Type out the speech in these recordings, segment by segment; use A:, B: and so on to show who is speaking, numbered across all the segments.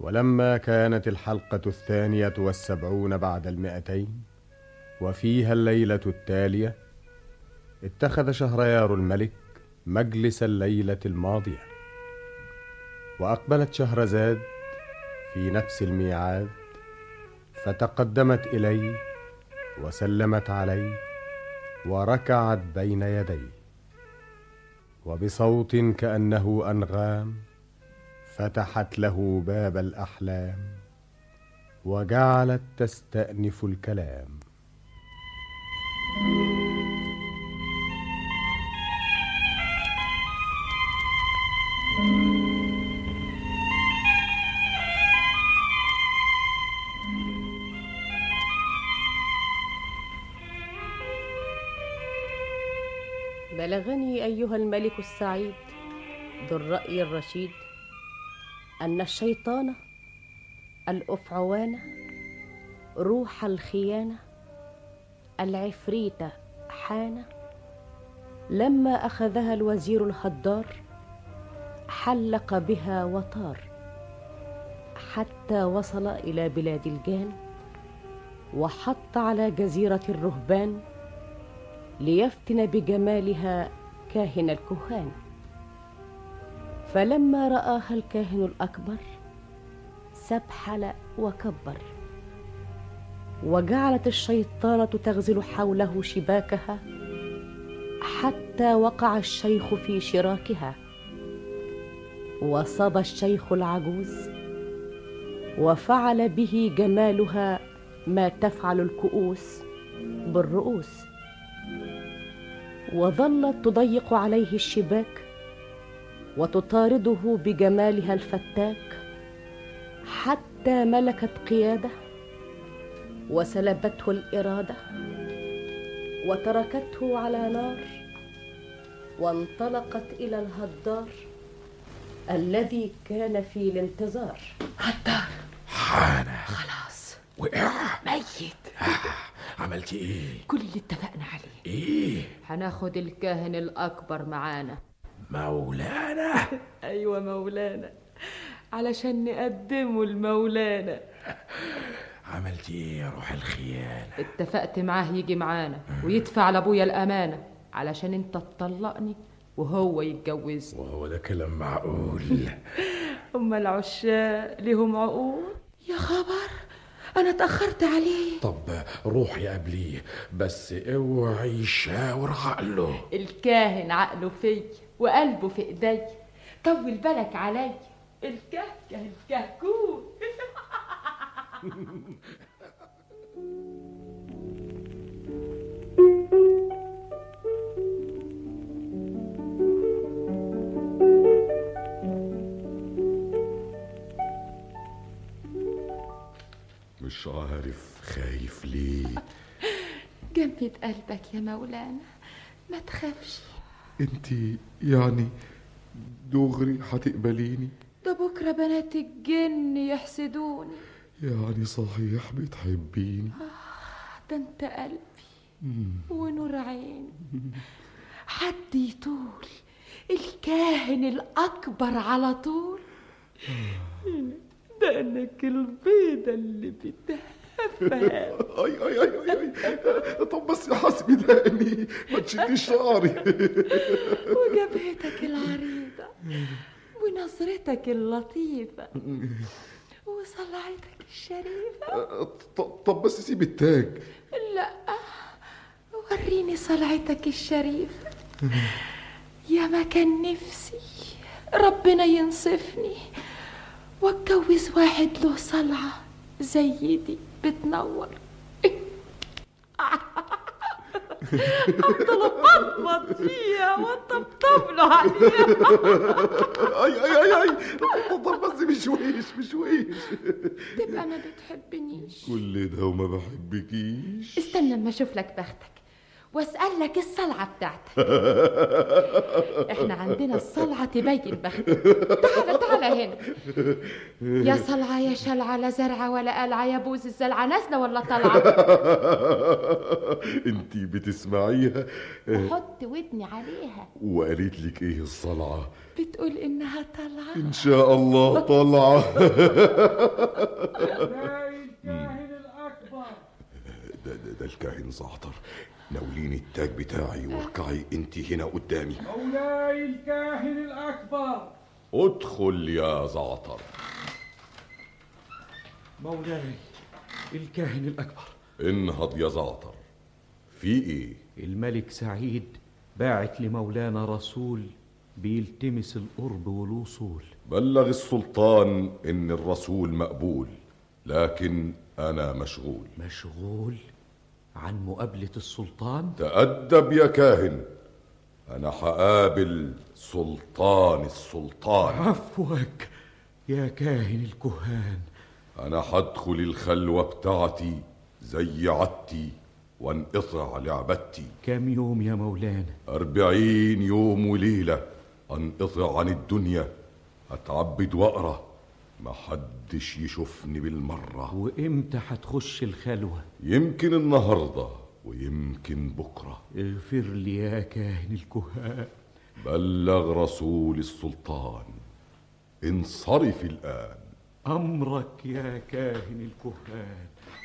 A: ولما كانت الحلقة 72 بعد 200 وفيها الليلة التالية، اتخذ شهريار الملك مجلس الليلة الماضية، وأقبلت شهرزاد في نفس الميعاد، فتقدمت إليه وسلمت عليه وركعت بين يديه، وبصوت كأنه أنغام فتحت له باب الأحلام وجعلت تستأنف الكلام.
B: بلغني أيها الملك السعيد ذو الرأي الرشيد أن الشيطان الأفعوان روح الخيانة العفريت حان، لما أخذها الوزير الهدار حلق بها وطار، حتى وصل إلى بلاد الجان، وحط على جزيرة الرهبان ليفتن بجمالها كاهن الكهان. فلما رآها الكاهن الأكبر سبحل وكبر، وجعلت الشيطانة تغزل حوله شباكها، حتى وقع الشيخ في شراكها، وصاب الشيخ العجوز، وفعل به جمالها ما تفعل الكؤوس بالرؤوس، وظلت تضيق عليه الشباك وتطارده بجمالها الفتاك، حتى ملكت قياده وسلبته الإرادة، وتركته على نار، وانطلقت إلى الهدار الذي كان في الانتظار.
C: هدار
D: حانا
C: خلاص
D: وقع
C: ميت.
D: عملتي ايه؟
C: كل اللي اتفقنا عليه.
D: ايه؟
B: هناخد الكاهن الأكبر معانا.
D: مولانا؟
B: أيوة مولانا، علشان نقدمه لمولانا.
D: عملتي ايه يا روح الخيانة؟
B: اتفقت معاه يجي معانا ويدفع لابويا الأمانة علشان انت تطلقني وهو يتجوزني.
D: وهو ده كلام معقول؟
B: هما العشاق ليهم عقول.
C: يا خبر، انا اتأخرت عليه.
D: طب روحي قبليه، بس اوعي يشاور عقله.
B: الكاهن عقله فيا وقلبه في ايدي، طول بالك عليا. الكهكه الكهكون.
D: مش عارف خايف ليه.
C: جنبة قلبك يا مولانا، ما تخافش.
E: انتي يعني دغري هتقبليني؟
C: ده بكرة بنات الجن يحسدوني.
E: يعني صحيح بتحبيني؟
C: ده انت قلبي ونور عيني. حد يطول الكاهن الأكبر على طول. دقنك البيضة اللي بتهفى.
E: اي اي اي اي. طب بس يا حسبي دقني، ما تشديش شعري.
C: وجبهتك العريضة ونظرتك اللطيفة وصلعتك الشريفة.
E: طب بس سيب التاج.
C: لا، وريني صلعتك الشريفة. يا ما كان نفسي ربنا ينصفني واتجوز واحد له صلعة زي دي بتنور. افضل اطبطب فيها وطبطب له عليها.
E: اي اي اي اي. طب بس مشويش.
C: تبقى ما بتحبنيش.
E: كل ده وما بحبكيش؟
C: استنى اما اشوف لك بختك
B: واسألك الصلعة بتاعتك. احنا عندنا الصلعة تبين بخت. تعالى هنا يا صلعة يا شلعة، لا زرعة ولا قلعة، يا بوز الزلعة نازلة ولا طالعة؟
E: انتي بتسمعيها؟
B: حط ودني عليها.
E: وقالت لك ايه الصلعة؟
B: بتقول انها طالعة.
E: ان شاء الله طالعة.
F: الكاهن الأكبر.
E: ده الكاهن زعتر. ناوليني التاج بتاعي واركعي انتي هنا قدامي.
F: مولاي الكاهن الأكبر.
E: ادخل يا زعتر.
D: مولاي الكاهن الأكبر.
E: انهض يا زعتر. في ايه؟
D: الملك سعيد باعت لمولانا رسول بيلتمس القرب والوصول.
E: بلغ السلطان ان الرسول مقبول، لكن انا مشغول.
D: مشغول عن مقابلة السلطان؟
E: تأدب يا كاهن، انا هقابل سلطان السلطان.
D: عفوك يا كاهن الكهان.
E: انا هدخل الخلوة بتاعتي زي عادتي وانقطع لعبتي.
D: كم يوم يا مولانا؟
E: 40 يوم وليلة انقطع عن الدنيا، اتعبد واقرا، محدش يشوفني بالمرة.
D: وامتى هتخش الخلوة؟
E: يمكن النهاردة ويمكن بكرة.
D: اغفر لي يا كاهن الكهان.
E: بلغ رسول السلطان. انصرف الآن.
D: أمرك يا كاهن الكهان.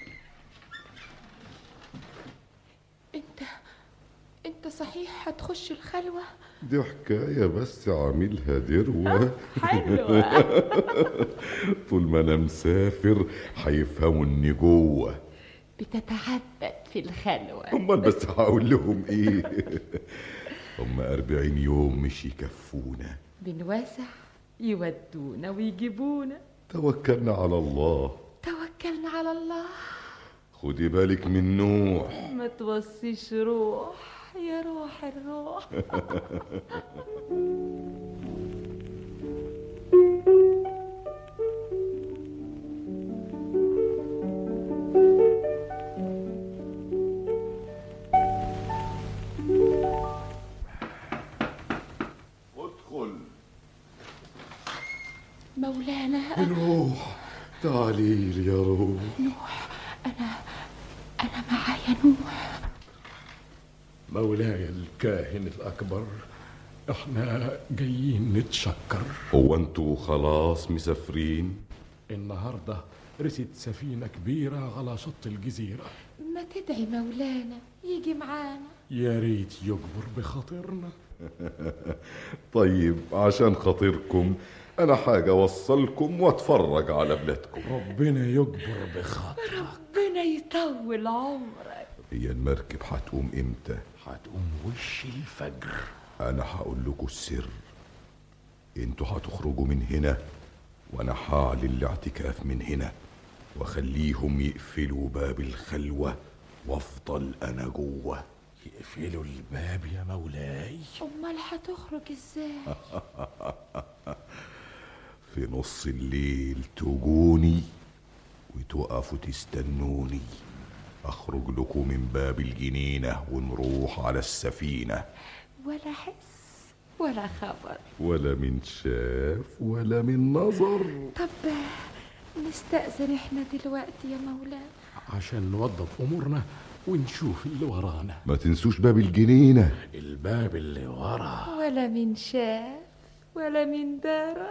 B: انت صحيح هتخش الخلوة؟
E: دي حكاية بس عاملها دروة.
B: حلوة.
E: طول ما انا مسافر هيفهموا اني جوه.
B: بتتعبد في الخلوة.
E: امال بس هقول لهم ايه؟ هم 40 يوم مش يكفونا.
B: بنواسع يودونا ويجيبونا.
E: توكلنا على الله.
B: توكلنا على الله.
E: خدي بالك من نوح.
B: ما توصيش روح يا روح الروح.
E: ادخل
B: مولانا.
E: روح، تعالي لي يا روح.
B: نوح، أنا معايا نوح.
F: مولاي الكاهن الأكبر، احنا جايين نتشكر.
E: هو انتوا خلاص مسافرين؟
F: النهاردة رست سفينة كبيرة على شط الجزيرة.
B: ما تدعي مولانا يجي معانا.
F: يا ريت يجبر بخاطرنا.
E: طيب عشان خاطركم انا حاجة اوصلكم واتفرج على بلادكم.
F: ربنا يجبر بخاطرك.
B: ربنا يطول عمرك.
E: هي المركب هتقوم امتى؟
F: هتقوم وش الفجر.
E: انا هقول لكم السر. انتوا هتخرجوا من هنا وانا هعلن الاعتكاف من هنا واخليهم يقفلوا باب الخلوة وافضل انا جوه.
F: يقفلوا الباب يا مولاي؟
B: امال هتخرج ازاي؟
E: في نص الليل تجوني وتقفوا تستنوني، اخرج لكم من باب الجنينة ونروح على السفينة.
B: ولا حس ولا خبر،
E: ولا من شاف ولا من نظر.
B: طب نستأذن احنا دلوقتي يا مولانا
F: عشان نوضب امورنا ونشوف اللي ورانا.
E: ما تنسوش باب الجنينة.
F: الباب اللي ورا.
B: ولا من شاف ولا من درى.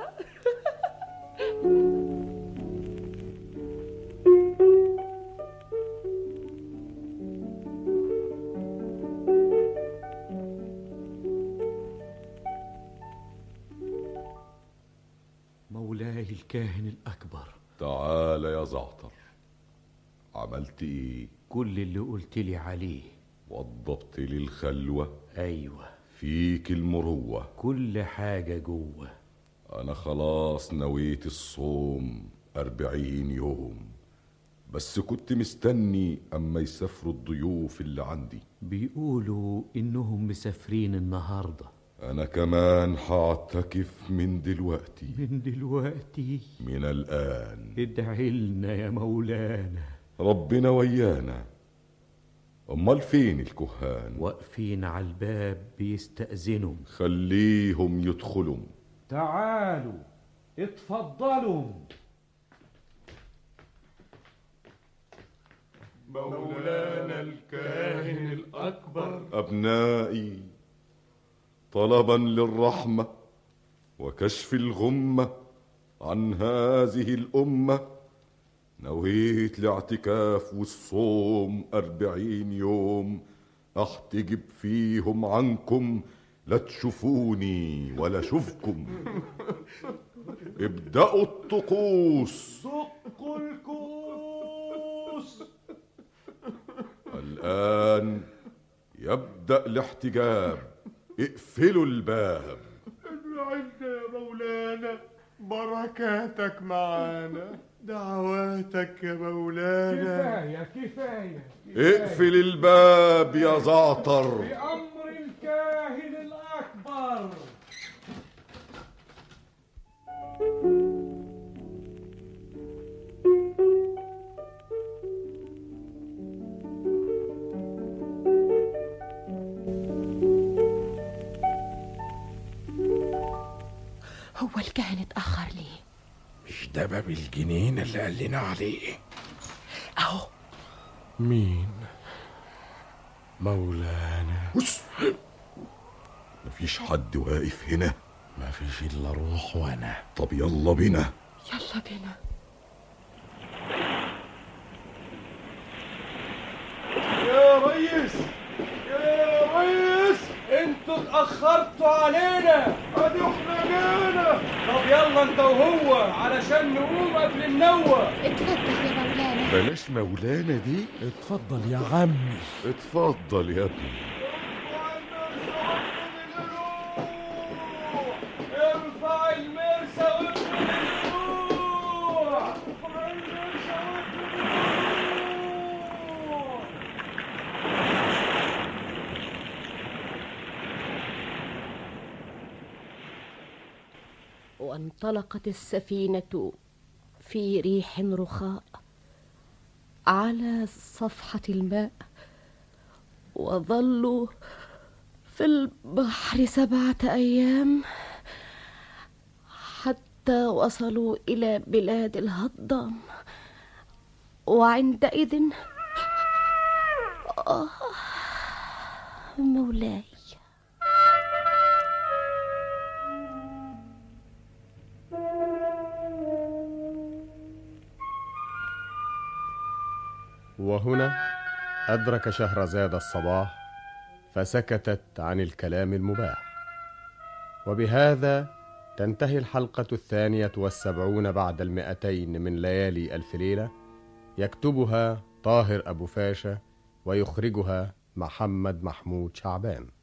D: مولاي الكاهن الأكبر.
E: تعال يا زعتر، عملت ايه؟
D: كل اللي قلت لي عليه.
E: وضبت لي الخلوة.
D: أيوة،
E: فيك المروة.
D: كل حاجة جوه.
E: أنا خلاص نويت الصوم 40 يوم، بس كنت مستني أما يسافروا الضيوف اللي عندي.
D: بيقولوا إنهم مسافرين النهاردة.
E: أنا كمان هعتكف من دلوقتي.
D: من دلوقتي؟
E: من الآن.
D: ادعي لنا يا مولانا.
E: ربنا ويانا. امال فين الكهان؟
G: واقفين على الباب بيستأذنوا.
E: خليهم يدخلوا.
H: تعالوا اتفضلوا.
F: مولانا الكاهن الأكبر.
E: أبنائي، طلبا للرحمة وكشف الغمة عن هذه الأمة، نويت الاعتكاف والصوم 40 يوم أحتجب فيهم عنكم، لا تشوفوني ولا أشوفكم. ابدأوا الطقوس.
H: دقوا الكؤوس.
E: الآن يبدأ الاحتجاب. اقفلوا الباب.
A: ادعينا يا مولانا، بركاتك معانا، دعواتك يا مولانا.
H: كفاية.
E: اقفل الباب يا زعتر.
H: بأمر الكاهن الأكبر.
B: هو الكاهن اتأخر ليه؟
D: مش ده باب الجنينة اللي قال لنا عليه؟
B: أهو.
F: مين؟ مولانا.
E: بص، مفيش حد واقف هنا.
D: مفيش إلا روح وأنا.
E: طب يلا بينا.
B: يلا بينا.
H: يا ريس، يا ريس، انتوا اتأخرتوا علينا. ادي احنا جينا. طب يلا انت وهو علشان نقوم قبل النوة.
B: اتفضل يا مولانا.
E: بلاش مولانا دي.
F: اتفضل يا عمي.
E: اتفضل يا ابني.
H: ارفع المرسى واقفل الدروع. ارفع المرسى واقفل الدروع.
I: وانطلقت السفينة في ريح رخاء على صفحة الماء، وظلوا في البحر 7 أيام حتى وصلوا إلى بلاد الهضام. وعندئذ مولاي.
A: وهنا أدرك شهرزاد الصباح، فسكتت عن الكلام المباح. وبهذا تنتهي الحلقة 72 بعد 200 من ليالي ألف ليلة. يكتبها طاهر أبو فاشا، ويخرجها محمد محمود شعبان.